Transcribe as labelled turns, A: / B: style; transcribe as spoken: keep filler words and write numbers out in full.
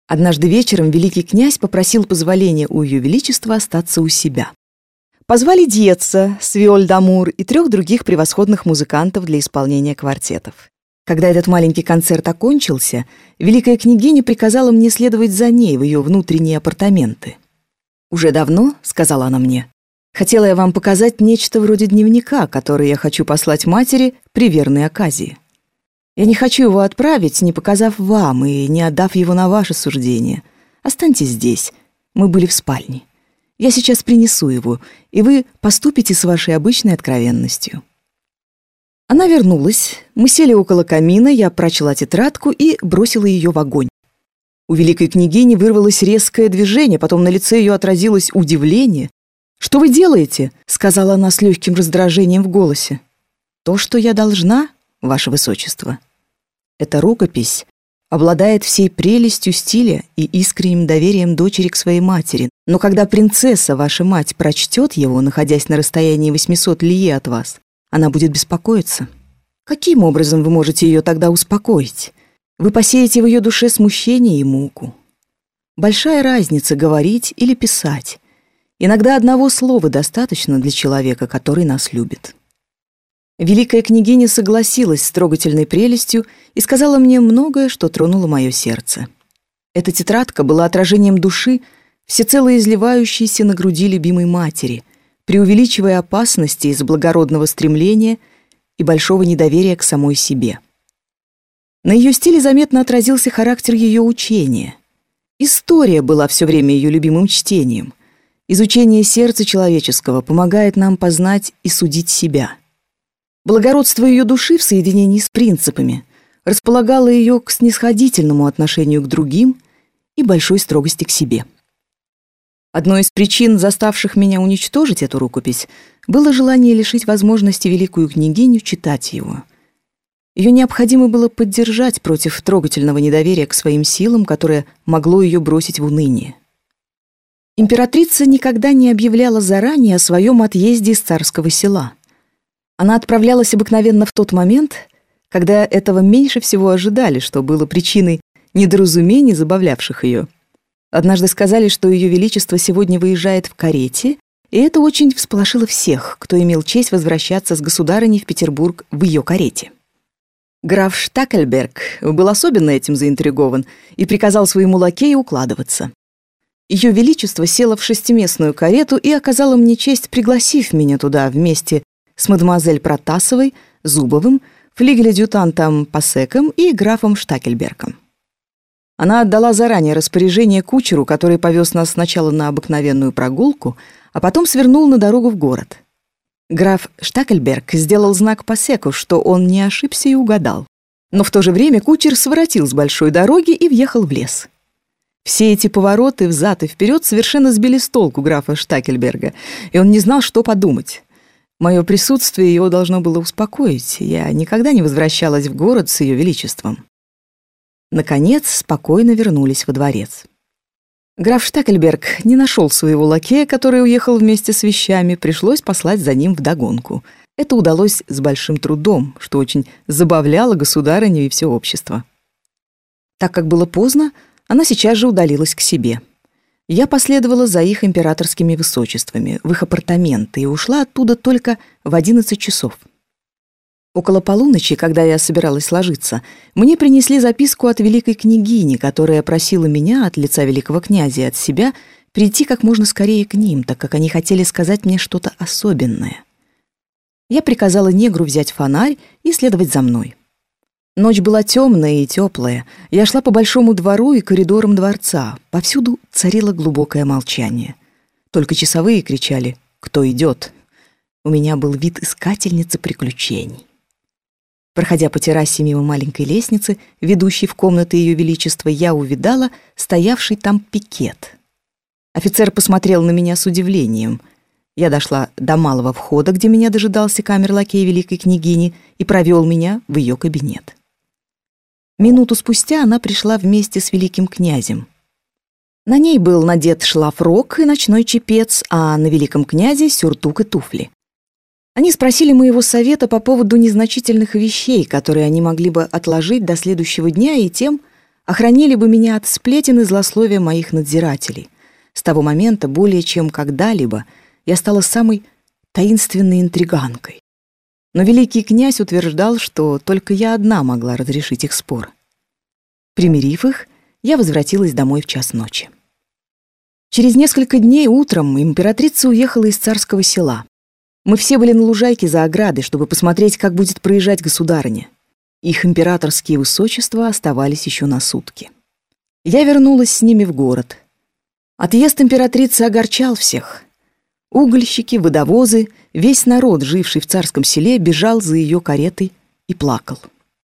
A: Однажды вечером великий князь попросил позволения у Ее Величества остаться у себя. Позвали Диеца, Свиоль-д'Амур и трех других превосходных музыкантов для исполнения квартетов. Когда этот маленький концерт окончился, великая княгиня приказала мне следовать за ней в ее внутренние апартаменты. «Уже давно, — сказала она мне, — хотела я вам показать нечто вроде дневника, который я хочу послать матери при верной оказии. Я не хочу его отправить, не показав вам и не отдав его на ваше суждение. Останьтесь здесь. Мы были в спальне. Я сейчас принесу его, и вы поступите с вашей обычной откровенностью». Она вернулась, мы сели около камина, я прочла тетрадку и бросила ее в огонь. У великой княгини вырвалось резкое движение, потом на лице ее отразилось удивление. «Что вы делаете?» — сказала она с легким раздражением в голосе. «То, что я должна, ваше высочество. Эта рукопись обладает всей прелестью стиля и искренним доверием дочери к своей матери. Но когда принцесса, ваша мать, прочтет его, находясь на расстоянии восьмисот лье от вас, она будет беспокоиться. Каким образом вы можете ее тогда успокоить? Вы посеете в ее душе смущение и муку. Большая разница говорить или писать. Иногда одного слова достаточно для человека, который нас любит». Великая княгиня согласилась с трогательной прелестью и сказала мне многое, что тронуло мое сердце. Эта тетрадка была отражением души, всецело изливающейся на груди любимой матери, преувеличивая опасности из благородного стремления и большого недоверия к самой себе. На ее стиле заметно отразился характер ее учения. История была все время ее любимым чтением. Изучение сердца человеческого помогает нам познать и судить себя. Благородство ее души в соединении с принципами располагало ее к снисходительному отношению к другим и большой строгости к себе. Одной из причин, заставших меня уничтожить эту рукопись, было желание лишить возможности великую княгиню читать его. Ее необходимо было поддержать против трогательного недоверия к своим силам, которое могло ее бросить в уныние. Императрица никогда не объявляла заранее о своем отъезде из царского села. Она отправлялась обыкновенно в тот момент, когда этого меньше всего ожидали, что было причиной недоразумений, забавлявших ее. Однажды сказали, что Ее Величество сегодня выезжает в карете, и это очень всполошило всех, кто имел честь возвращаться с государыней в Петербург в ее карете. Граф Штакельберг был особенно этим заинтригован и приказал своему лакею укладываться. Ее Величество село в шестиместную карету и оказало мне честь, пригласив меня туда вместе с мадемуазель Протасовой, Зубовым, флигель-адъютантом Пасеком и графом Штакельбергом. Она отдала заранее распоряжение кучеру, который повез нас сначала на обыкновенную прогулку, а потом свернул на дорогу в город. Граф Штакельберг сделал знак Пасеку, что он не ошибся и угадал. Но в то же время кучер своротил с большой дороги и въехал в лес. Все эти повороты взад и вперед совершенно сбили с толку графа Штакельберга, и он не знал, что подумать. Мое присутствие его должно было успокоить. Я никогда не возвращалась в город с Ее Величеством. Наконец, спокойно вернулись во дворец. Граф Штакельберг не нашел своего лакея, который уехал вместе с вещами, пришлось послать за ним вдогонку. Это удалось с большим трудом, что очень забавляло государыню и все общество. Так как было поздно, она сейчас же удалилась к себе. Я последовала за их императорскими высочествами в их апартаменты и ушла оттуда только в одиннадцать часов. Около полуночи, когда я собиралась ложиться, мне принесли записку от великой княгини, которая просила меня от лица великого князя и от себя прийти как можно скорее к ним, так как они хотели сказать мне что-то особенное. Я приказала негру взять фонарь и следовать за мной. Ночь была темная и теплая. Я шла по большому двору и коридорам дворца. Повсюду царило глубокое молчание. Только часовые кричали «Кто идет?». У меня был вид искательницы приключений. Проходя по террасе мимо маленькой лестницы, ведущей в комнаты Ее Величества, я увидала стоявший там пикет. Офицер посмотрел на меня с удивлением. Я дошла до малого входа, где меня дожидался камер-лакей великой княгини, и провел меня в ее кабинет. Минуту спустя она пришла вместе с великим князем. На ней был надет шлафрок и ночной чепец, а на великом князе сюртук и туфли. Они спросили моего совета по поводу незначительных вещей, которые они могли бы отложить до следующего дня, и тем охранили бы меня от сплетен и злословия моих надзирателей. С того момента более чем когда-либо я стала самой таинственной интриганкой. Но великий князь утверждал, что только я одна могла разрешить их спор. Примирив их, я возвратилась домой в час ночи. Через несколько дней утром императрица уехала из царского села. Мы все были на лужайке за оградой, чтобы посмотреть, как будет проезжать государыня. Их императорские высочества оставались еще на сутки. Я вернулась с ними в город. Отъезд императрицы огорчал всех. Угольщики, водовозы, весь народ, живший в царском селе, бежал за ее каретой и плакал.